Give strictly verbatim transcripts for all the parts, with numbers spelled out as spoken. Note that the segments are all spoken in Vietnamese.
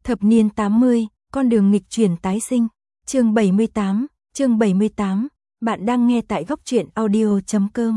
Thập niên tám mươi, con đường nghịch chuyển tái sinh. Chương bảy mươi tám, chương bảy mươi tám, bạn đang nghe tại góc truyện audio chấm com.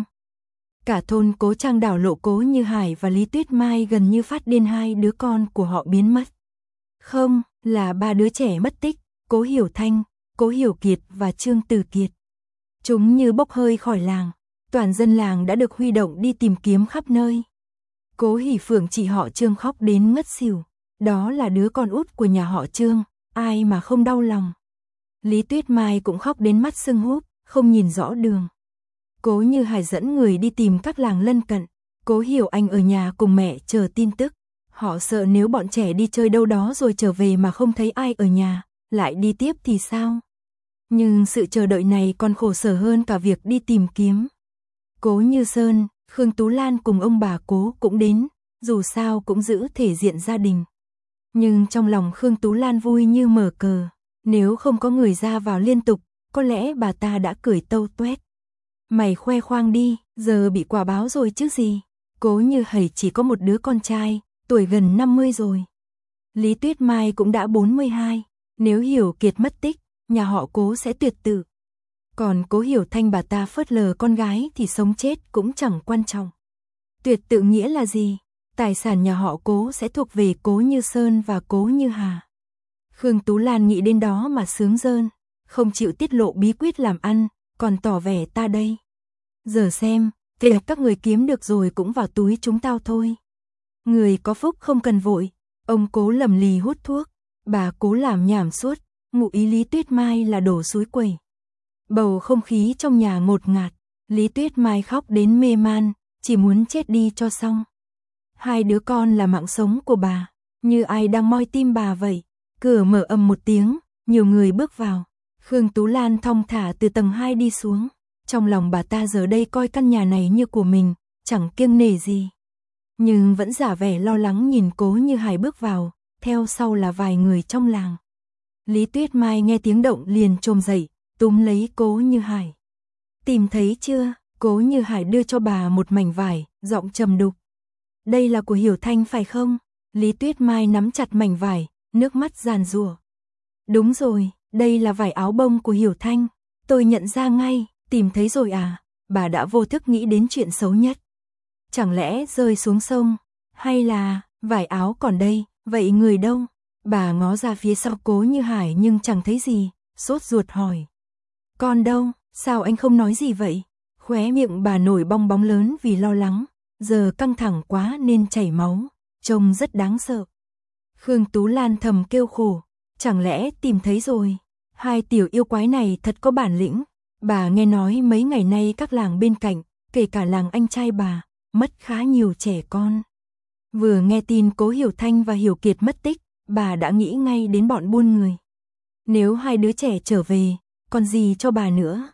Cả thôn Cố Trang đảo lộ Cố Như Hải và Lý Tuyết Mai gần như phát điên, hai đứa con của họ biến mất. Không, là ba đứa trẻ mất tích, Cố Hiểu Thanh, Cố Hiểu Kiệt và Trương Từ Kiệt. Chúng như bốc hơi khỏi làng, toàn dân làng đã được huy động đi tìm kiếm khắp nơi. Cố Hỷ Phượng chị họ Trương khóc đến ngất xỉu, đó là đứa con út của nhà họ Trương, ai mà không đau lòng. Lý Tuyết Mai cũng khóc đến mắt sưng húp, không nhìn rõ đường. Cố Như Hải dẫn người đi tìm các làng lân cận, Cố Hiểu Anh ở nhà cùng mẹ chờ tin tức. Họ sợ nếu bọn trẻ đi chơi đâu đó rồi trở về mà không thấy ai ở nhà, lại đi tiếp thì sao? Nhưng sự chờ đợi này còn khổ sở hơn cả việc đi tìm kiếm. Cố Như Sơn, Khương Tú Lan cùng ông bà Cố cũng đến, dù sao cũng giữ thể diện gia đình. Nhưng trong lòng Khương Tú Lan vui như mở cờ, nếu không có người ra vào liên tục, có lẽ bà ta đã cười tâu tuét. Mày khoe khoang đi, giờ bị quả báo rồi chứ gì. Cố Như Hải chỉ có một đứa con trai, tuổi gần năm mươi rồi. Lý Tuyết Mai cũng đã bốn mươi hai, nếu Hiểu Kiệt mất tích, nhà họ Cố sẽ tuyệt tử. Còn Cố Hiểu Thanh bà ta phớt lờ con gái thì sống chết cũng chẳng quan trọng. Tuyệt tự nghĩa là gì? Tài sản nhà họ Cố sẽ thuộc về Cố Như Sơn và Cố Như Hà. Khương Tú Lan nghĩ đến đó mà sướng rơn, không chịu tiết lộ bí quyết làm ăn, còn tỏ vẻ ta đây. Giờ xem, tiền các người kiếm được rồi cũng vào túi chúng tao thôi. Người có phúc không cần vội. Ông Cố lầm lì hút thuốc, bà Cố làm nhảm suốt, ngụ ý Lý Tuyết Mai là đổ suối quẩy. Bầu không khí trong nhà ngột ngạt, Lý Tuyết Mai khóc đến mê man, chỉ muốn chết đi cho xong. Hai đứa con là mạng sống của bà, như ai đang moi tim bà vậy. Cửa mở ầm một tiếng, nhiều người bước vào. Khương Tú Lan thong thả từ tầng hai đi xuống. Trong lòng bà ta giờ đây coi căn nhà này như của mình, chẳng kiêng nể gì. Nhưng vẫn giả vẻ lo lắng nhìn Cố Như Hải bước vào, theo sau là vài người trong làng. Lý Tuyết Mai nghe tiếng động liền chồm dậy, túm lấy Cố Như Hải. Tìm thấy chưa? Cố Như Hải đưa cho bà một mảnh vải, giọng trầm đục. Đây là của Hiểu Thanh phải không? Lý Tuyết Mai nắm chặt mảnh vải, nước mắt giàn giụa. Đúng rồi, đây là vải áo bông của Hiểu Thanh. Tôi nhận ra ngay, tìm thấy rồi à? Bà đã vô thức nghĩ đến chuyện xấu nhất. Chẳng lẽ rơi xuống sông? Hay là, vải áo còn đây, vậy người đâu? Bà ngó ra phía sau Cố Như Hải nhưng chẳng thấy gì, sốt ruột hỏi. Con đâu? Sao anh không nói gì vậy? Khóe miệng bà nổi bong bóng lớn vì lo lắng, giờ căng thẳng quá nên chảy máu, trông rất đáng sợ. Khương Tú Lan thầm kêu khổ, chẳng lẽ tìm thấy rồi? Hai tiểu yêu quái này thật có bản lĩnh. Bà nghe nói mấy ngày nay các làng bên cạnh, kể cả làng anh trai bà, mất khá nhiều trẻ con. Vừa nghe tin Cố Hiểu Thanh và Hiểu Kiệt mất tích, bà đã nghĩ ngay đến bọn buôn người. Nếu hai đứa trẻ trở về, còn gì cho bà nữa?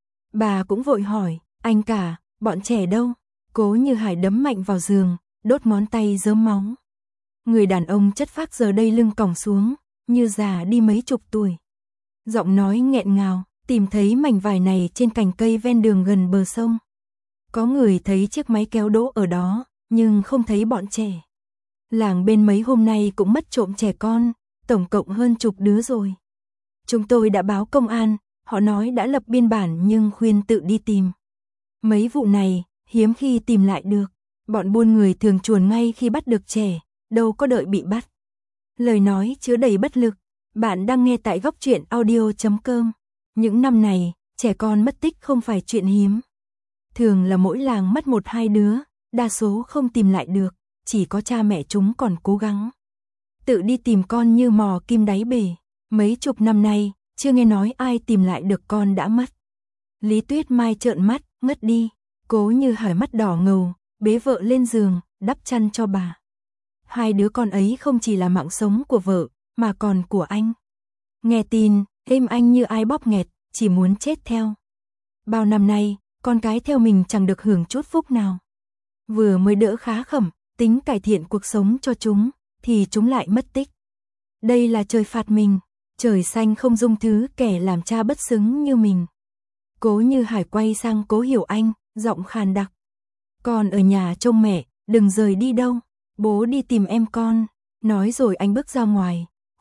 Bà cũng vội hỏi, anh cả, bọn trẻ đâu? Cố Như Hải đấm mạnh vào giường, đốt ngón tay rớm máu. Người đàn ông chất phác giờ đây lưng còng xuống, như già đi mấy chục tuổi. Giọng nói nghẹn ngào, tìm thấy mảnh vải này trên cành cây ven đường gần bờ sông. Có người thấy chiếc máy kéo đỗ ở đó, nhưng không thấy bọn trẻ. Làng bên mấy hôm nay cũng mất trộm trẻ con, tổng cộng hơn chục đứa rồi. Chúng tôi đã báo công an, họ nói đã lập biên bản nhưng khuyên tự đi tìm. Mấy vụ này, hiếm khi tìm lại được. Bọn buôn người thường chuồn ngay khi bắt được trẻ, đâu có đợi bị bắt. Lời nói chứa đầy bất lực. Bạn đang nghe tại góc truyện audio chấm com. Những năm này, trẻ con mất tích không phải chuyện hiếm. Thường là mỗi làng mất một hai đứa, đa số không tìm lại được, chỉ có cha mẹ chúng còn cố gắng. Tự đi tìm con như mò kim đáy bể. Mấy chục năm nay, chưa nghe nói ai tìm lại được con đã mất. Lý Tuyết Mai trợn mắt, ngất đi. Cố Như Hải mắt đỏ ngầu, bế vợ lên giường, đắp chăn cho bà. Hai đứa con ấy không chỉ là mạng sống của vợ, mà còn của anh. Nghe tin, êm anh như ai bóp nghẹt, chỉ muốn chết theo. Bao năm nay, con cái theo mình chẳng được hưởng chút phúc nào. Vừa mới đỡ khá khẩm, tính cải thiện cuộc sống cho chúng, thì chúng lại mất tích. Đây là trời phạt mình, trời xanh không dung thứ kẻ làm cha bất xứng như mình. Cố Như Hải quay sang Cố Hiểu Anh, giọng khàn đặc. Con ở nhà trông mẹ, đừng rời đi đâu, bố đi tìm em con. Nói rồi anh bước ra ngoài,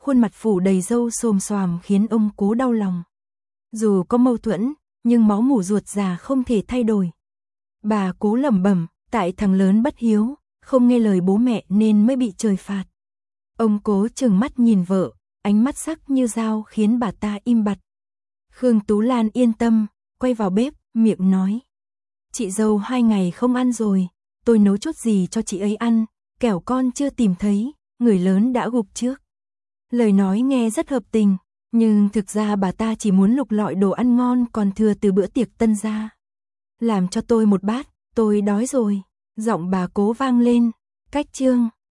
khuôn mặt phủ đầy râu xồm xoàm khiến ông Cố đau lòng. Dù có mâu thuẫn, nhưng máu mủ ruột già không thể thay đổi. Bà Cố lẩm bẩm, tại thằng lớn bất hiếu, không nghe lời bố mẹ nên mới bị trời phạt. Ông Cố trừng mắt nhìn vợ, ánh mắt sắc như dao khiến bà ta im bặt. Khương Tú Lan yên tâm, quay vào bếp, miệng nói. Chị dâu hai ngày không ăn rồi, tôi nấu chút gì cho chị ấy ăn, kẻo con chưa tìm thấy, người lớn đã gục trước. Lời nói nghe rất hợp tình, nhưng thực ra bà ta chỉ muốn lục lọi đồ ăn ngon còn thừa từ bữa tiệc tân gia. Làm cho tôi một bát, tôi đói rồi, giọng bà Cố vang lên, cách chương.